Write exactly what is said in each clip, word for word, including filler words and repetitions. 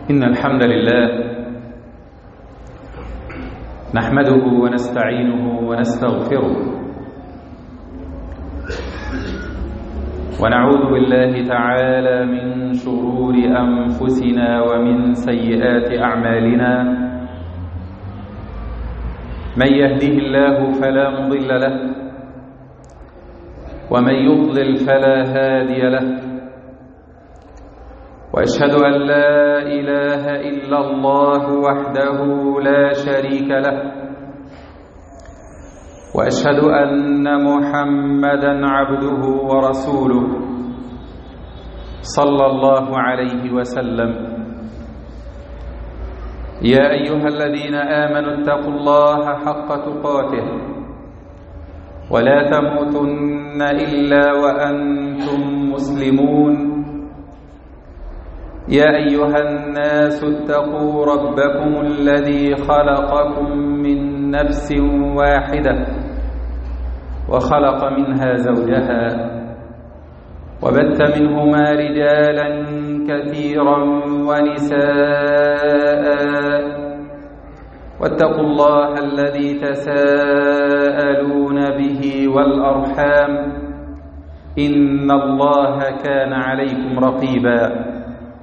إن الحمد لله نحمده ونستعينه ونستغفره ونعوذ بالله تعالى من شرور أنفسنا ومن سيئات أعمالنا. من يهده الله فلا مضل له ومن يضلل فلا هادي له، وأشهد أن لا إله إلا الله وحده لا شريك له، وأشهد أن محمدًا عبده ورسوله صلى الله عليه وسلم. يا أيها الذين آمنوا اتقوا الله حق تقاته ولا تموتن إلا وأنتم مسلمون. يا أيها الناس اتقوا ربكم الذي خلقكم من نفس واحدة وخلق منها زوجها وبث منهما رجالا كثيرا ونساء، واتقوا الله الذي تساءلون به والأرحام إن الله كان عليكم رقيبا.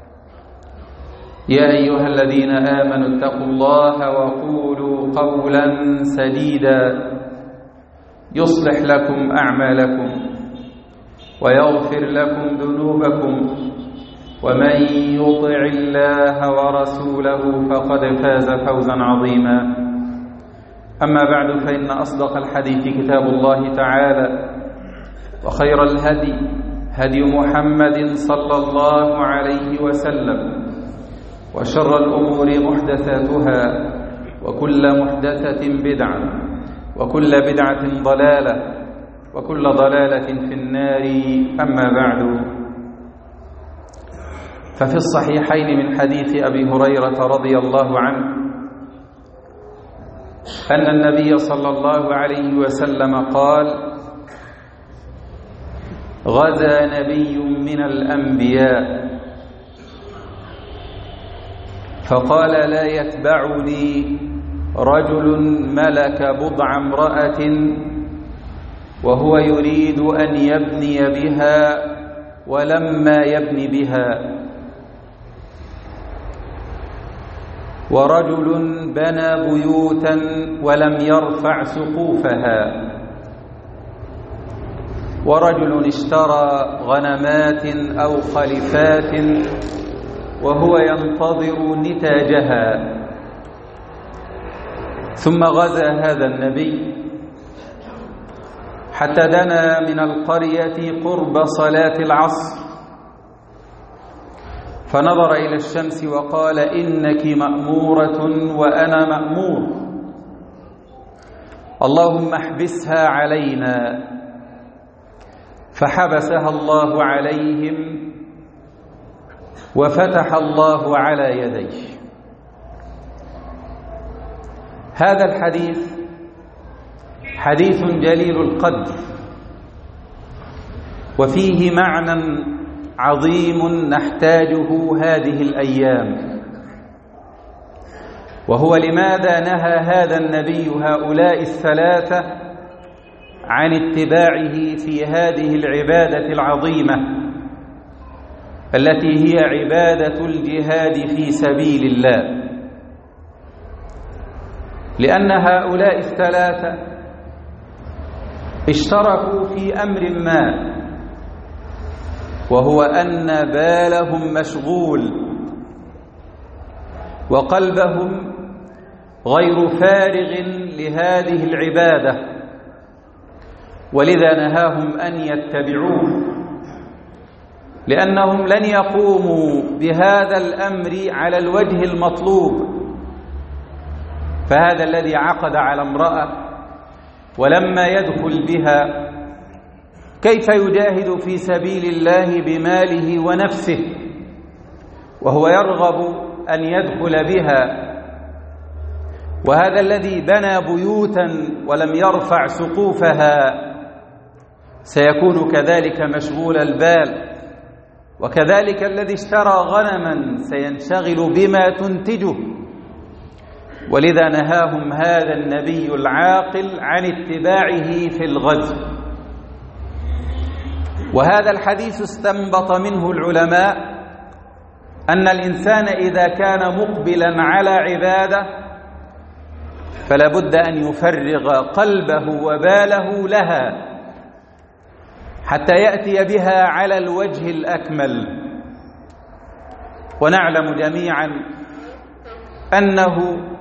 يا أيها الذين آمنوا اتقوا الله وقولوا قولا سديدا يصلح لكم أعمالكم ويغفر لكم ذنوبكم، ومن يطع الله ورسوله فقد فاز فوزا عظيما. أما بعد، فإن أصدق الحديث كتاب الله تعالى، وخير الهدي هدي محمد صلى الله عليه وسلم، وشر الأمور محدثاتها، وكل محدثة بدعة، وكل بدعة ضلالة، وكل ضلالة في النار. أما بعد، ففي الصحيحين من حديث أبي هريرة رضي الله عنه أن النبي صلى الله عليه وسلم قال: غزا نبي من الأنبياء فقال: لا يتبعني رجل ملك بضع امرأة وهو يريد أن يبني بها ولما يبني بها، ورجل بنى بيوتا ولم يرفع سقوفها، ورجل اشترى غنمات أو خلفات وهو ينتظر نتاجها. ثم غزا هذا النبي حتى دنا من القرية قرب صلاة العصر، فنظر إلى الشمس وقال: إنك مأمورة وأنا مأمور، اللهم احبسها علينا. فحبسها الله عليهم وفتح الله على يديه. هذا الحديث حديث جليل القدر، وفيه معنى عظيم نحتاجه هذه الأيام، وهو لماذا نهى هذا النبي هؤلاء الثلاثة عن اتباعه في هذه العبادة العظيمة التي هي عبادة الجهاد في سبيل الله. لأن هؤلاء الثلاثة اشتركوا في أمر ما، وهو أن بالهم مشغول وقلبهم غير فارغ لهذه العبادة، ولذا نهاهم أن يتبعوه، لأنهم لن يقوموا بهذا الأمر على الوجه المطلوب. فهذا الذي عقد على امرأة ولما يدخل بها كيف يجاهد في سبيل الله بماله ونفسه وهو يرغب أن يدخل بها؟ وهذا الذي بنى بيوتا ولم يرفع سقوفها سيكون كذلك مشغول البال، وكذلك الذي اشترى غنما سينشغل بما تنتجه. ولذا نهاهم هذا النبي العاقل عن اتباعه في الغزو. وهذا الحديث استنبط منه العلماء أن الإنسان إذا كان مقبلا على عبادة فلا بد أن يفرغ قلبه وباله لها حتى يأتي بها على الوجه الأكمل. ونعلم جميعا أنه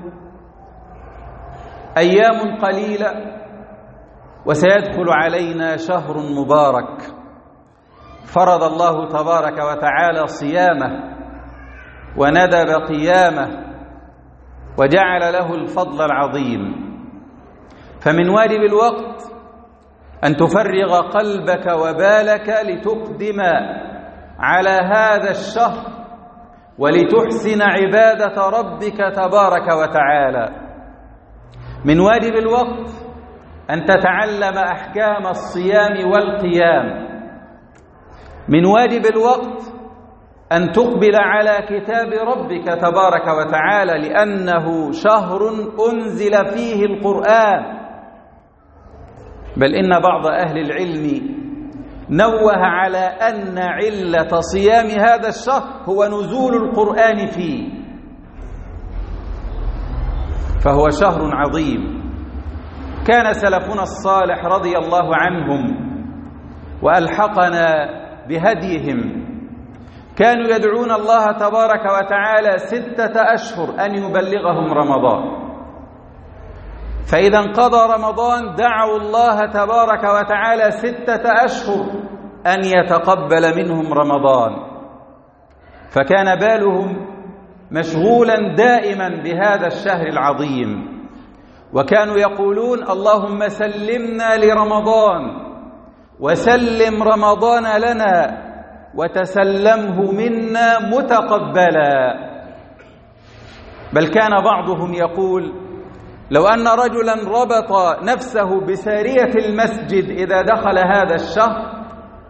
أيام قليلة وسيدخل علينا شهر مبارك فرض الله تبارك وتعالى صيامه وندب قيامه وجعل له الفضل العظيم. فمن واجب الوقت أن تفرغ قلبك وبالك لتقدم على هذا الشهر ولتحسن عبادة ربك تبارك وتعالى. من واجب الوقت أن تتعلم أحكام الصيام والقيام. من واجب الوقت أن تقبل على كتاب ربك تبارك وتعالى لأنه شهر أنزل فيه القرآن. بل إن بعض أهل العلم نوه على أن علة صيام هذا الشهر هو نزول القرآن فيه، فهو شهر عظيم. كان سلفنا الصالح رضي الله عنهم وألحقنا بهديهم كانوا يدعون الله تبارك وتعالى ستة أشهر أن يبلغهم رمضان، فإذا انقضى رمضان دعوا الله تبارك وتعالى ستة أشهر أن يتقبل منهم رمضان. فكان بالهم مشغولا دائما بهذا الشهر العظيم، وكانوا يقولون اللهم سلمنا لرمضان وسلم رمضان لنا وتسلمه منا متقبلا. بل كان بعضهم يقول لو أن رجلا ربط نفسه بسارية المسجد إذا دخل هذا الشهر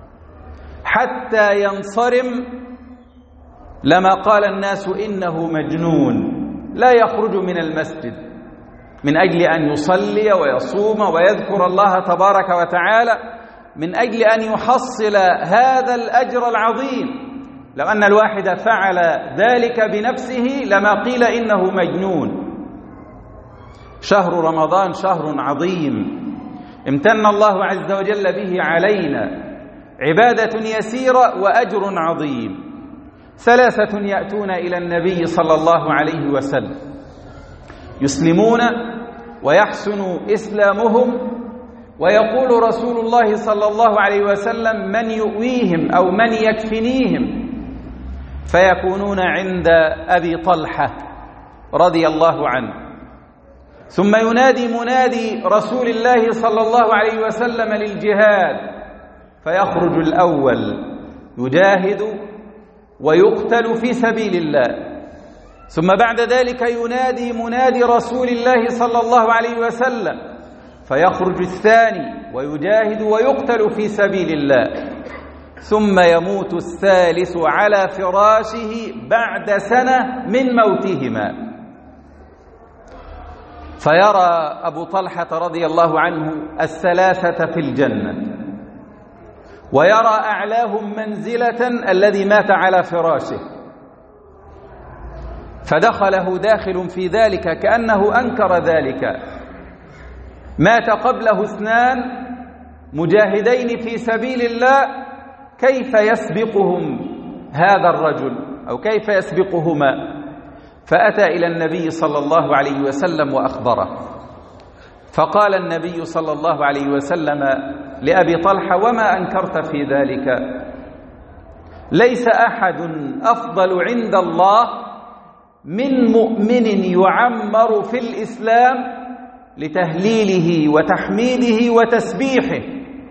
حتى ينصرم لما قال الناس إنه مجنون لا يخرج من المسجد من أجل أن يصلي ويصوم ويذكر الله تبارك وتعالى من أجل أن يحصل هذا الأجر العظيم. لو أن الواحد فعل ذلك بنفسه لما قيل إنه مجنون. شهر رمضان شهر عظيم امتن الله عز وجل به علينا، عبادة يسيرة وأجر عظيم. ثلاثة يأتون إلى النبي صلى الله عليه وسلم يسلمون ويحسن إسلامهم، ويقول رسول الله صلى الله عليه وسلم من يؤويهم أو من يكفنيهم، فيكونون عند أبي طلحة رضي الله عنه. ثم ينادي منادي رسول الله صلى الله عليه وسلم للجهاد، فيخرج الأول يجاهد ويقتل في سبيل الله. ثم بعد ذلك ينادي منادي رسول الله صلى الله عليه وسلم، فيخرج الثاني ويجاهد ويقتل في سبيل الله. ثم يموت الثالث على فراشه بعد سنة من موتهما. فيرى أبو طلحة رضي الله عنه الثلاثة في الجنة، ويرى أعلاهم منزلة الذي مات على فراشه، فدخله داخل في ذلك كأنه أنكر ذلك. مات قبله اثنان مجاهدين في سبيل الله، كيف يسبقهم هذا الرجل أو كيف يسبقهما؟ فأتى إلى النبي صلى الله عليه وسلم وأخبره، فقال النبي صلى الله عليه وسلم لأبي طلحة وما أنكرت في ذلك؟ ليس أحد أفضل عند الله من مؤمن يعمر في الإسلام لتهليله وتحميده وتسبيحه.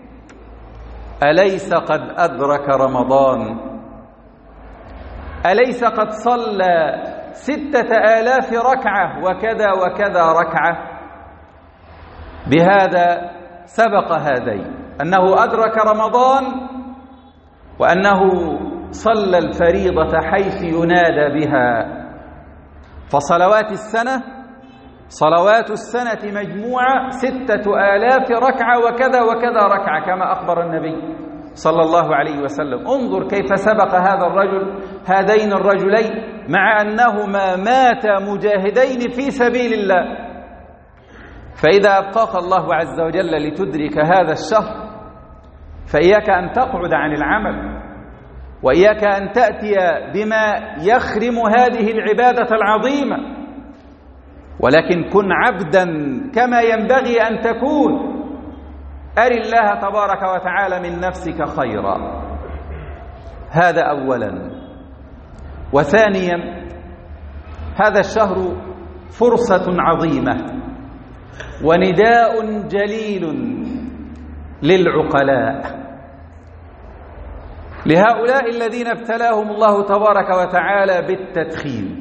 أليس قد أدرك رمضان؟ أليس قد صلى ستة آلاف ركعة وكذا وكذا ركعة؟ بهذا سبق هذين، أنه أدرك رمضان وأنه صلى الفريضة حيث ينادى بها. فصلوات السنة صلوات السنة مجموعة ستة آلاف ركعة وكذا وكذا ركعة كما أخبر النبي صلى الله عليه وسلم. انظر كيف سبق هذا الرجل هذين الرجلين مع أنهما ماتا مجاهدين في سبيل الله. فإذا أبقاك الله عز وجل لتدرك هذا الشهر فإياك أن تقعد عن العمل، وإياك أن تأتي بما يخرم هذه العبادة العظيمة، ولكن كن عبدا كما ينبغي أن تكون. أر الله تبارك وتعالى من نفسك خيرا. هذا أولا. وثانيا، هذا الشهر فرصة عظيمة ونداء جليل للعقلاء، لهؤلاء الذين ابتلاهم الله تبارك وتعالى بالتدخين،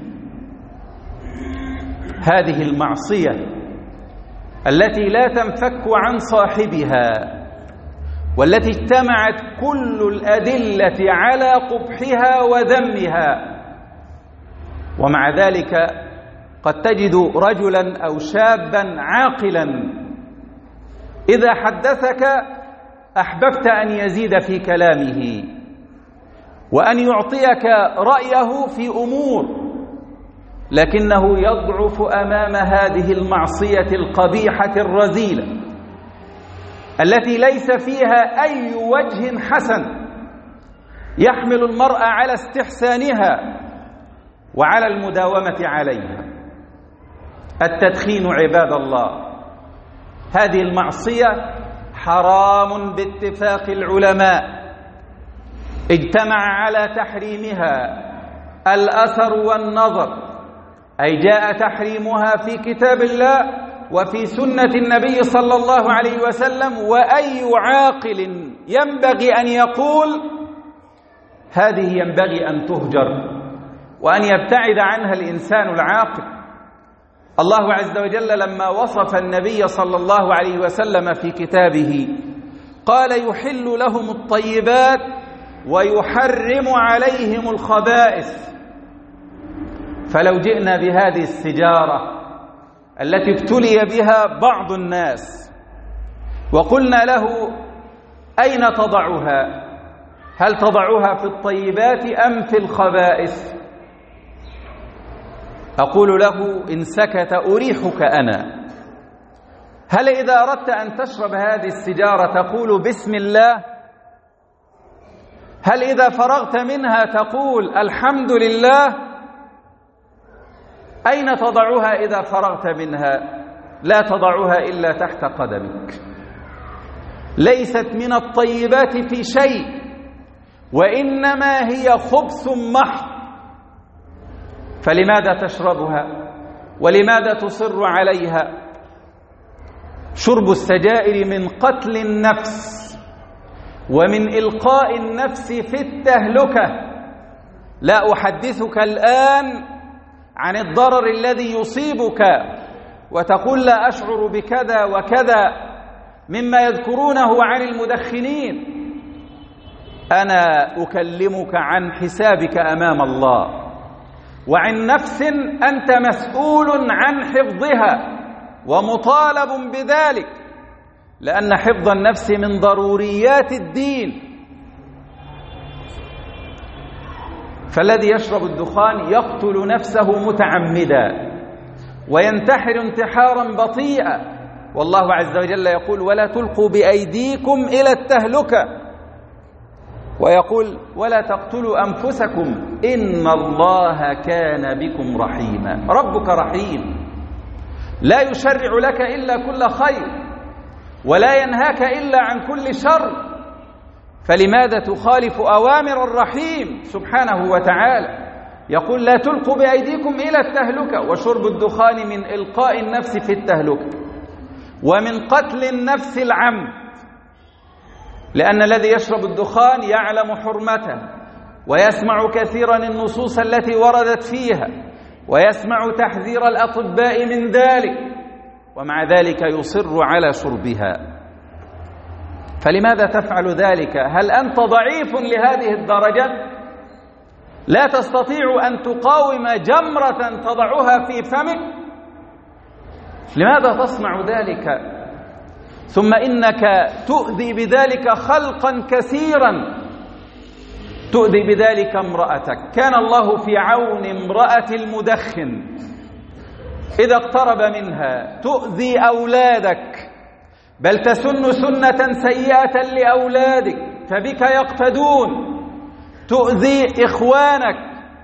هذه المعصية التي لا تنفك عن صاحبها، والتي اجتمعت كل الأدلة على قبحها وذمها، ومع ذلك قد تجد رجلا أو شابا عاقلا إذا حدثك أحببت أن يزيد في كلامه وأن يعطيك رأيه في أمور، لكنه يضعف أمام هذه المعصية القبيحة الرذيلة التي ليس فيها أي وجه حسن يحمل المرء على استحسانها وعلى المداومة عليها. التدخين عباد الله، هذه المعصية حرام باتفاق العلماء، اجتمع على تحريمها الأثر والنظر، أي جاء تحريمها في كتاب الله وفي سنة النبي صلى الله عليه وسلم. وأي عاقل ينبغي أن يقول هذه ينبغي أن تهجر وأن يبتعد عنها الإنسان العاقل. الله عز وجل لما وصف النبي صلى الله عليه وسلم في كتابه قال يحل لهم الطيبات ويحرم عليهم الخبائث. فلو جئنا بهذه السجارة التي ابتلي بها بعض الناس وقلنا له أين تضعها؟ هل تضعها في الطيبات أم في الخبائث؟ أقول له إن سكت أريحك أنا. هل إذا أردت أن تشرب هذه السجارة تقول بسم الله؟ هل إذا فرغت منها تقول الحمد لله؟ أين تضعها إذا فرغت منها؟ لا تضعها إلا تحت قدمك. ليست من الطيبات في شيء، وإنما هي خبث محض. فلماذا تشربها؟ ولماذا تصر عليها؟ شرب السجائر من قتل النفس ومن إلقاء النفس في التهلكة. لا أحدثك الآن عن الضرر الذي يصيبك وتقول لا أشعر بكذا وكذا مما يذكرونه عن المدخنين. أنا أكلمك عن حسابك أمام الله، وعن نفس أنت مسؤول عن حفظها ومطالب بذلك، لأن حفظ النفس من ضروريات الدين. فالذي يشرب الدخان يقتل نفسه متعمدا وينتحر انتحارا بطيئا، والله عز وجل يقول ولا تلقوا بأيديكم إلى التهلكة، ويقول ولا تقتلوا أنفسكم إن الله كان بكم رحيما. ربك رحيم، لا يشرع لك إلا كل خير ولا ينهاك إلا عن كل شر، فلماذا تخالف أوامر الرحيم سبحانه وتعالى؟ يقول لا تلقوا بأيديكم إلى التهلكة. وشرب الدخان من إلقاء النفس في التهلكة ومن قتل النفس العمد، لأن الذي يشرب الدخان يعلم حرمته ويسمع كثيرا النصوص التي وردت فيها ويسمع تحذير الأطباء من ذلك، ومع ذلك يصر على شربها. فلماذا تفعل ذلك؟ هل أنت ضعيف لهذه الدرجة؟ لا تستطيع أن تقاوم جمرة تضعها في فمك؟ لماذا تصنع ذلك؟ ثم إنك تؤذي بذلك خلقا كثيرا، تؤذي بذلك امرأتك. كان الله في عون امرأة المدخن إذا اقترب منها، تؤذي أولادك، بل تسن سنة سيئة لأولادك فبك يقتدون، تؤذي إخوانك.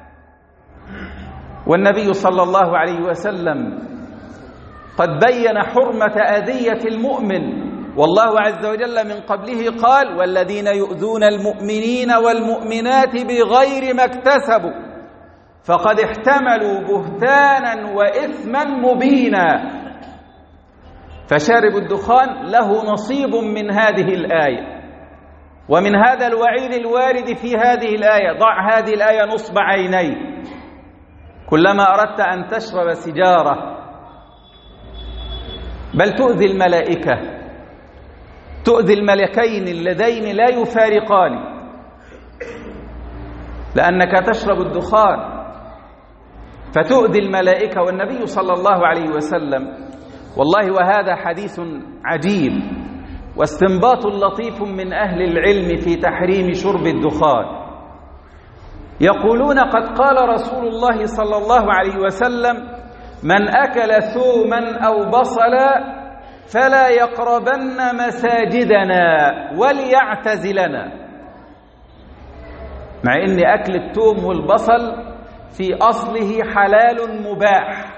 والنبي صلى الله عليه وسلم قد بين حرمة أذية المؤمن، والله عز وجل من قبله قال: والذين يؤذون المؤمنين والمؤمنات بغير ما اكتسبوا فقد احتملوا بهتانا وإثما مبينا. فشارب الدخان له نصيب من هذه الآية ومن هذا الوعيد الوارد في هذه الآية. ضع هذه الآية نصب عينيك كلما أردت أن تشرب سيجارة. بل تؤذي الملائكة، تؤذي الملكين اللذين لا يفارقان، لأنك تشرب الدخان فتؤذي الملائكة. والنبي صلى الله عليه وسلم، والله وهذا حديث عجيب واستنباط لطيف من أهل العلم في تحريم شرب الدخان، يقولون: قد قال رسول الله صلى الله عليه وسلم: من أكل ثوما أو بصلا فلا يقربن مساجدنا وليعتزلنا. مع أن أكل الثوم والبصل في أصله حلال مباح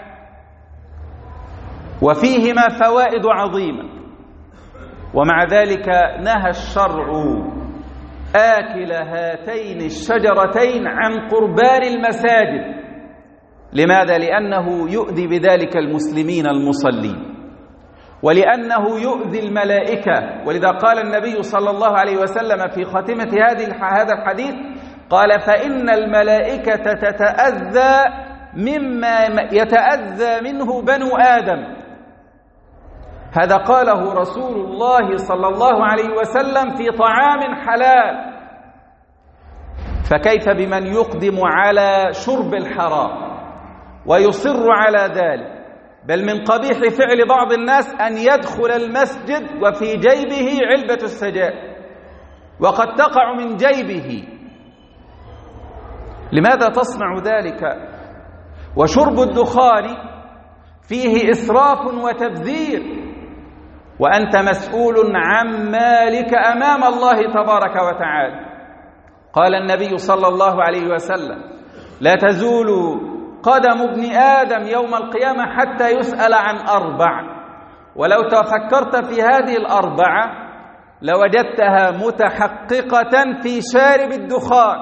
وفيهما فوائد عظيمة، ومع ذلك نهى الشرع آكل هاتين الشجرتين عن قربان المساجد. لماذا؟ لأنه يؤذي بذلك المسلمين المصلين، ولأنه يؤذي الملائكة. ولذا قال النبي صلى الله عليه وسلم في خاتمة هذا الحديث قال: فإن الملائكة تتأذى مما يتأذى منه بنو آدم. هذا قاله رسول الله صلى الله عليه وسلم في طعام حلال، فكيف بمن يقدم على شرب الحرام ويصر على ذلك؟ بل من قبيح فعل بعض الناس أن يدخل المسجد وفي جيبه علبة السجائر، وقد تقع من جيبه. لماذا تصنع ذلك؟ وشرب الدخان فيه إسراف وتبذير، وأنت مسؤول عن مالك أمام الله تبارك وتعالى. قال النبي صلى الله عليه وسلم: لا تزول قدم ابن آدم يوم القيامة حتى يسأل عن أربع. ولو تفكرت في هذه الأربعة لوجدتها متحققة في شارب الدخان.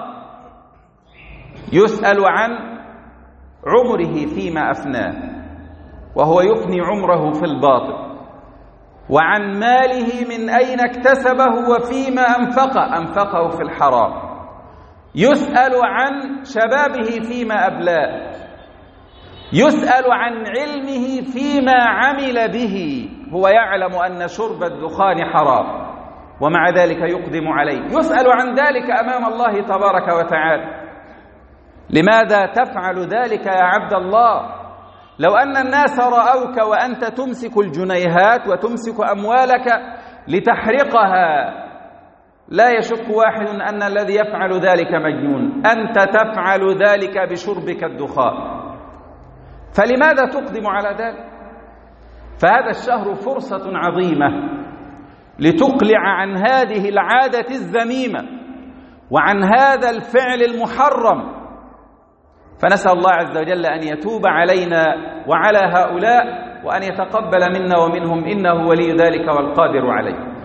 يسأل عن عمره فيما أفناه وهو يفني عمره في الباطل، وعن ماله من أين اكتسبه وفيما أنفقه، أنفقه في الحرام. يسأل عن شبابه فيما أبلاه، يسأل عن علمه فيما عمل به. هو يعلم أن شرب الدخان حرام ومع ذلك يقدم عليه، يسأل عن ذلك أمام الله تبارك وتعالى. لماذا تفعل ذلك يا عبد الله؟ لو أن الناس رأوك وأنت تمسك الجنيهات وتمسك أموالك لتحرقها لا يشك واحد أن الذي يفعل ذلك مجنون. أنت تفعل ذلك بشربك الدخان، فلماذا تقدم على ذلك؟ فهذا الشهر فرصة عظيمة لتقلع عن هذه العادة الذميمة وعن هذا الفعل المحرم. فنسأل الله عز وجل أن يتوب علينا وعلى هؤلاء وأن يتقبل منا ومنهم، إنه ولي ذلك والقادر عليه.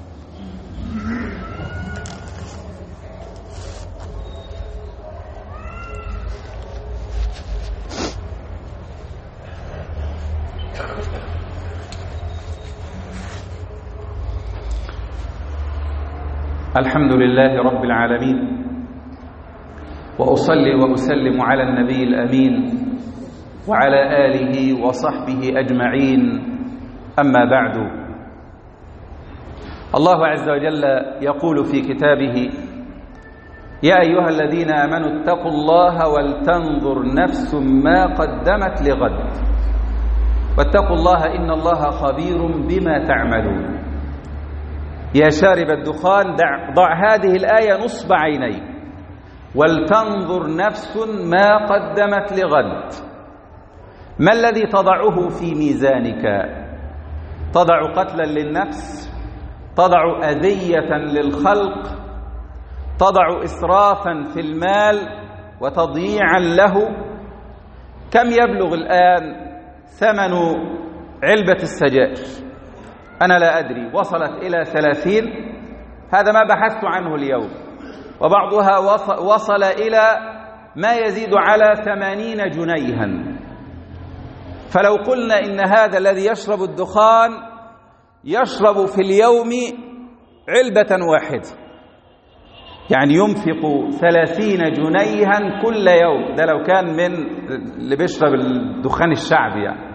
الحمد لله رب العالمين، وأصلي وأسلم على النبي الأمين وعلى آله وصحبه أجمعين. أما بعد، الله عز وجل يقول في كتابه: يا أيها الذين آمنوا اتقوا الله ولتنظر نفس ما قدمت لغد واتقوا الله إن الله خبير بما تعملون. يا شارب الدخان ضع هذه الآية نصب عينيك، ولتنظر نفس ما قدمت لغد. ما الذي تضعه في ميزانك؟ تضع قتلا للنفس، تضع أذية للخلق، تضع إسرافا في المال وتضييعا له. كم يبلغ الآن ثمن علبة السجائر؟ أنا لا أدري، وصلت إلى ثلاثين، هذا ما بحثت عنه اليوم، وبعضها وصل إلى ما يزيد على ثمانين جنيها. فلو قلنا إن هذا الذي يشرب الدخان يشرب في اليوم علبة واحدة، يعني ينفق ثلاثين جنيها كل يوم، ده لو كان من اللي بيشرب الدخان الشعبي، يعني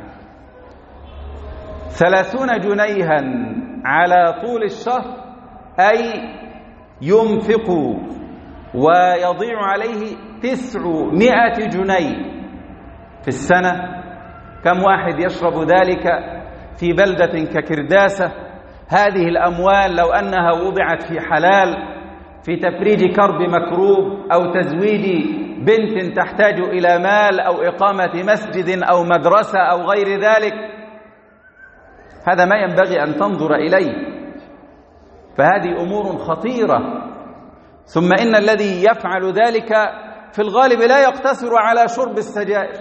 ثلاثون جنيها على طول الشهر، أي ينفق ويضيع عليه تسعمائة جنيه في السنة. كم واحد يشرب ذلك في بلدة ككرداسة؟ هذه الأموال لو أنها وضعت في حلال، في تفريج كرب مكروب أو تزويج بنت تحتاج إلى مال أو إقامة مسجد أو مدرسة أو غير ذلك، هذا ما ينبغي أن تنظر إليه. فهذه أمور خطيرة. ثم إن الذي يفعل ذلك في الغالب لا يقتصر على شرب السجائر،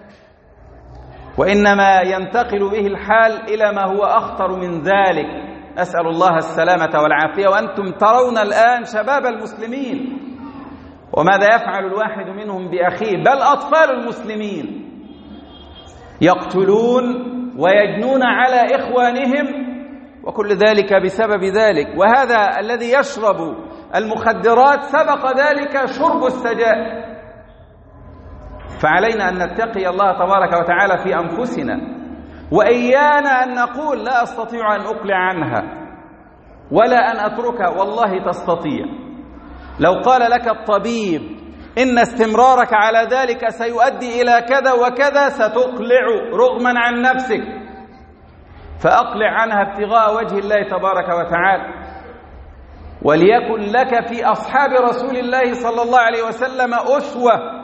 وإنما ينتقل به الحال إلى ما هو أخطر من ذلك، أسأل الله السلامة والعافية. وأنتم ترون الآن شباب المسلمين وماذا يفعل الواحد منهم بأخيه، بل أطفال المسلمين يقتلون ويجنون على إخوانهم، وكل ذلك بسبب ذلك. وهذا الذي يشرب المخدرات سبق ذلك شرب السجائر. فعلينا أن نتقي الله تبارك وتعالى في أنفسنا، وإيانا أن نقول لا أستطيع أن أقلع عنها ولا أن أتركها. والله تستطيع. لو قال لك الطبيب إن استمرارك على ذلك سيؤدي إلى كذا وكذا، ستقلع رغما عن نفسك، فأقلع عنها ابتغاء وجه الله تبارك وتعالى. وليكن لك في أصحاب رسول الله صلى الله عليه وسلم أسوة.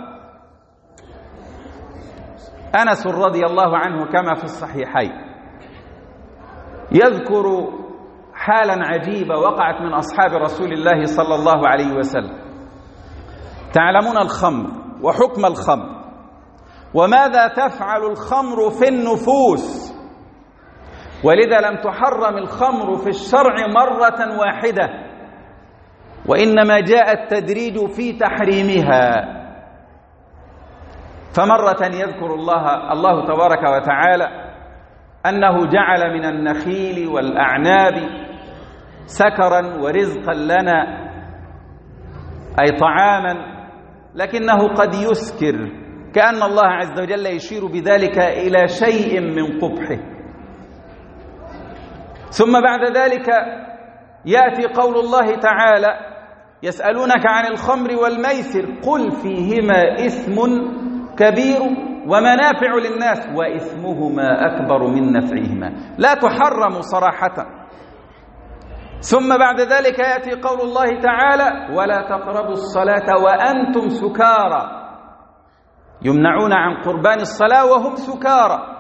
أنس رضي الله عنه كما في الصحيحين يذكر حالا عجيبة وقعت من أصحاب رسول الله صلى الله عليه وسلم. تعلمون الخمر وحكم الخمر، وماذا تفعل الخمر في النفوس، ولذا لم تحرم الخمر في الشرع مرة واحدة، وإنما جاء التدريج في تحريمها. فمرة يذكر الله الله تبارك وتعالى أنه جعل من النخيل والأعناب سكرا ورزقا لنا، أي طعاما، لكنه قد يسكر، كأن الله عز وجل يشير بذلك إلى شيء من قبحه. ثم بعد ذلك يأتي قول الله تعالى: يسألونك عن الخمر والميسر قل فيهما إثم كبير ومنافع للناس وإثمهما أكبر من نفعهما، لا تحرم صراحة. ثم بعد ذلك يأتي قول الله تعالى: ولا تقربوا الصلاة وأنتم سكارى، يمنعون عن قربان الصلاة وهم سكارى.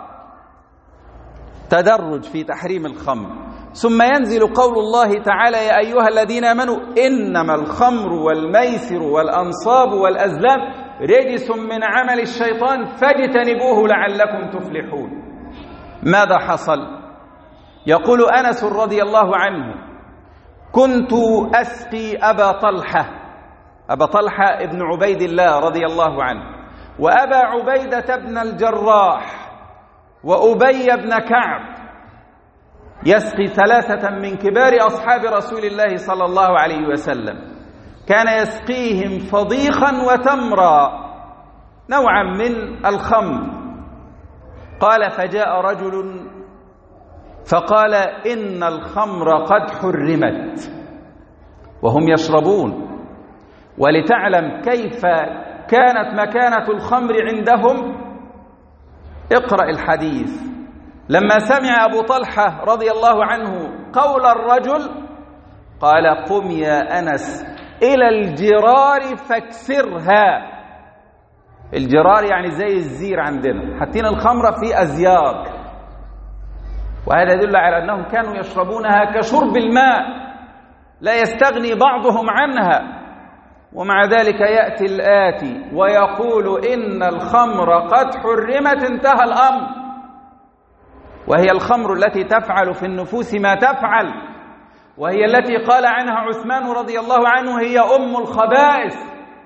تدرج في تحريم الخمر. ثم ينزل قول الله تعالى: يا أيها الذين آمنوا إنما الخمر والميسر والأنصاب والأزلام رجس من عمل الشيطان فاجتنبوه لعلكم تفلحون. ماذا حصل؟ يقول أنس رضي الله عنه: كنت أسقي أبا طلحة، أبا طلحة ابن عبيد الله رضي الله عنه، وأبا عبيدة بن الجراح، وأبي بن كعب، يسقي ثلاثة من كبار أصحاب رسول الله صلى الله عليه وسلم. كان يسقيهم فضيخا وتمرا، نوعا من الخمر. قال: فجاء رجل فقال: إن الخمر قد حرمت، وهم يشربون. ولتعلم كيف كانت مكانة الخمر عندهم اقرأ الحديث. لما سمع أبو طلحة رضي الله عنه قول الرجل قال قم يا أنس إلى الجرار فاكسرها. الجرار يعني زي الزير عندنا، حاطين الخمرة في أزيار، وهذا يدل على أنهم كانوا يشربونها كشرب الماء لا يستغني بعضهم عنها. ومع ذلك يأتي الآتي ويقول إن الخمر قد حرمت، انتهى الأمر. وهي الخمر التي تفعل في النفوس ما تفعل، وهي التي قال عنها عثمان رضي الله عنه هي أم الخبائث.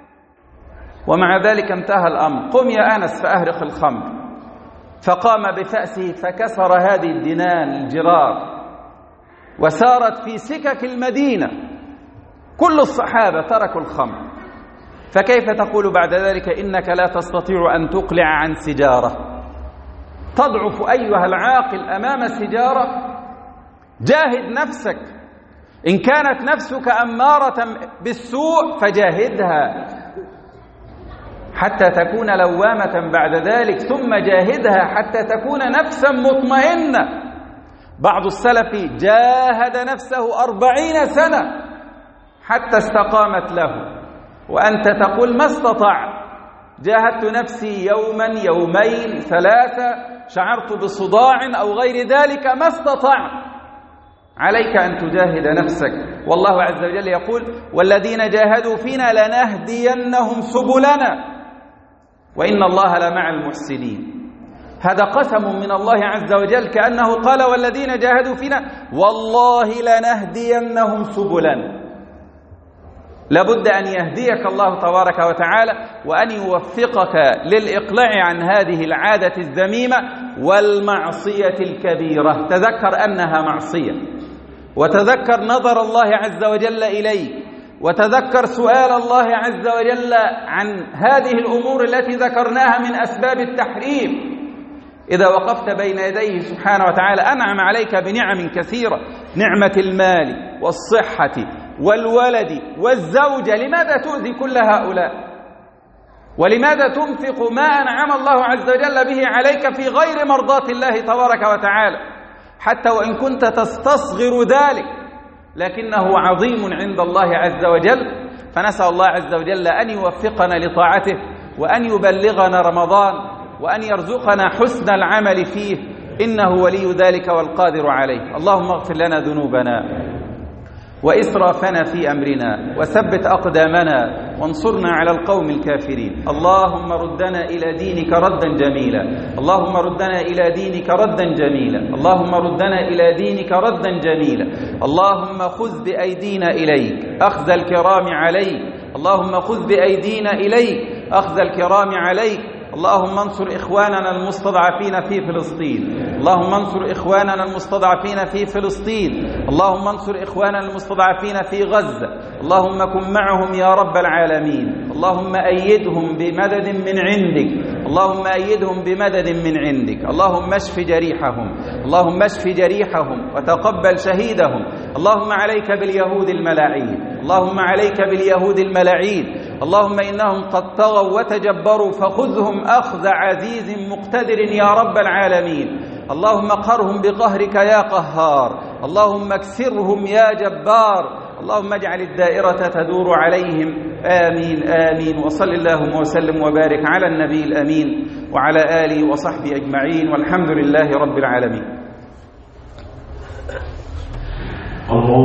ومع ذلك انتهى الأمر. قم يا أنس فأهرق الخمر. فقام بفأسه فكسر هذه الدنان الجرار، وسارت في سكك المدينة. كل الصحابة تركوا الخمر. فكيف تقول بعد ذلك إنك لا تستطيع أن تقلع عن سجارة؟ تضعف أيها العاقل أمام سجارة؟ جاهد نفسك. إن كانت نفسك أمارة بالسوء فجاهدها حتى تكون لوامة بعد ذلك، ثم جاهدها حتى تكون نفسا مطمئنة. بعض السلف جاهد نفسه أربعين سنة حتى استقامت له، وأنت تقول ما استطاع. جاهدت نفسي يوما يومين ثلاثة، شعرت بصداع أو غير ذلك، ما استطاع. عليك أن تجاهد نفسك. والله عز وجل يقول والذين جاهدوا فينا لنهدينهم سبلنا وإن الله لمع المحسنين. هذا قسم من الله عز وجل، كأنه قال والذين جاهدوا فينا والله لنهدينهم سبلنا. لابد أن يهديك الله تبارك وتعالى وأن يوفقك للإقلاع عن هذه العادة الذميمة والمعصية الكبيرة. تذكر أنها معصية، وتذكر نظر الله عز وجل إليك، وتذكر سؤال الله عز وجل عن هذه الأمور التي ذكرناها من أسباب التحريم. إذا وقفت بين يديه سبحانه وتعالى أنعم عليك بنعم كثيرة، نعمة المال والصحة والولد والزوجة، لماذا تؤذي كل هؤلاء؟ ولماذا تنفق ما أنعم الله عز وجل به عليك في غير مرضاة الله تبارك وتعالى؟ حتى وإن كنت تستصغر ذلك لكنه عظيم عند الله عز وجل. فنسأل الله عز وجل أن يوفقنا لطاعته، وأن يبلغنا رمضان، وأن يرزقنا حسن العمل فيه، إنه ولي ذلك والقادر عليه. اللهم اغفر لنا ذنوبنا وإسرافنا في أمرنا، وثبت أقدامنا، وانصرنا على القوم الكافرين. اللهم ردنا إلى دينك ردا جميلا، اللهم ردنا إلى دينك ردا جميلا، اللهم ردنا إلى دينك ردا جميلا. اللهم خذ بأيدينا إليك أخذ الكرام عليك، اللهم خذ بأيدينا إليك أخذ الكرام عليك. اللهم انصر إخواننا المستضعفين في فلسطين، اللهم انصر إخواننا المستضعفين في فلسطين، اللهم انصر إخواننا المستضعفين في غزة، اللهم كن معهم يا رب العالمين. اللهم أيدهم بمدد من عندك، اللهم أيدهم بمدد من عندك. اللهم اشف جريحهم، اللهم اشف جريحهم وتقبل شهيدهم. اللهم عليك باليهود الملاعين، اللهم عليك باليهود الملاعين. اللهم إنهم قد طغوا وتجبروا فخذهم أخذ عزيز مقتدر يا رب العالمين. اللهم قهرهم بقهرك يا قهار، اللهم اكسرهم يا جبار. اللهم اجعل الدائرة تدور عليهم. آمين آمين. وصل اللهم وسلم وبارك على النبي الأمين وعلى آله وصحبه أجمعين، والحمد لله رب العالمين.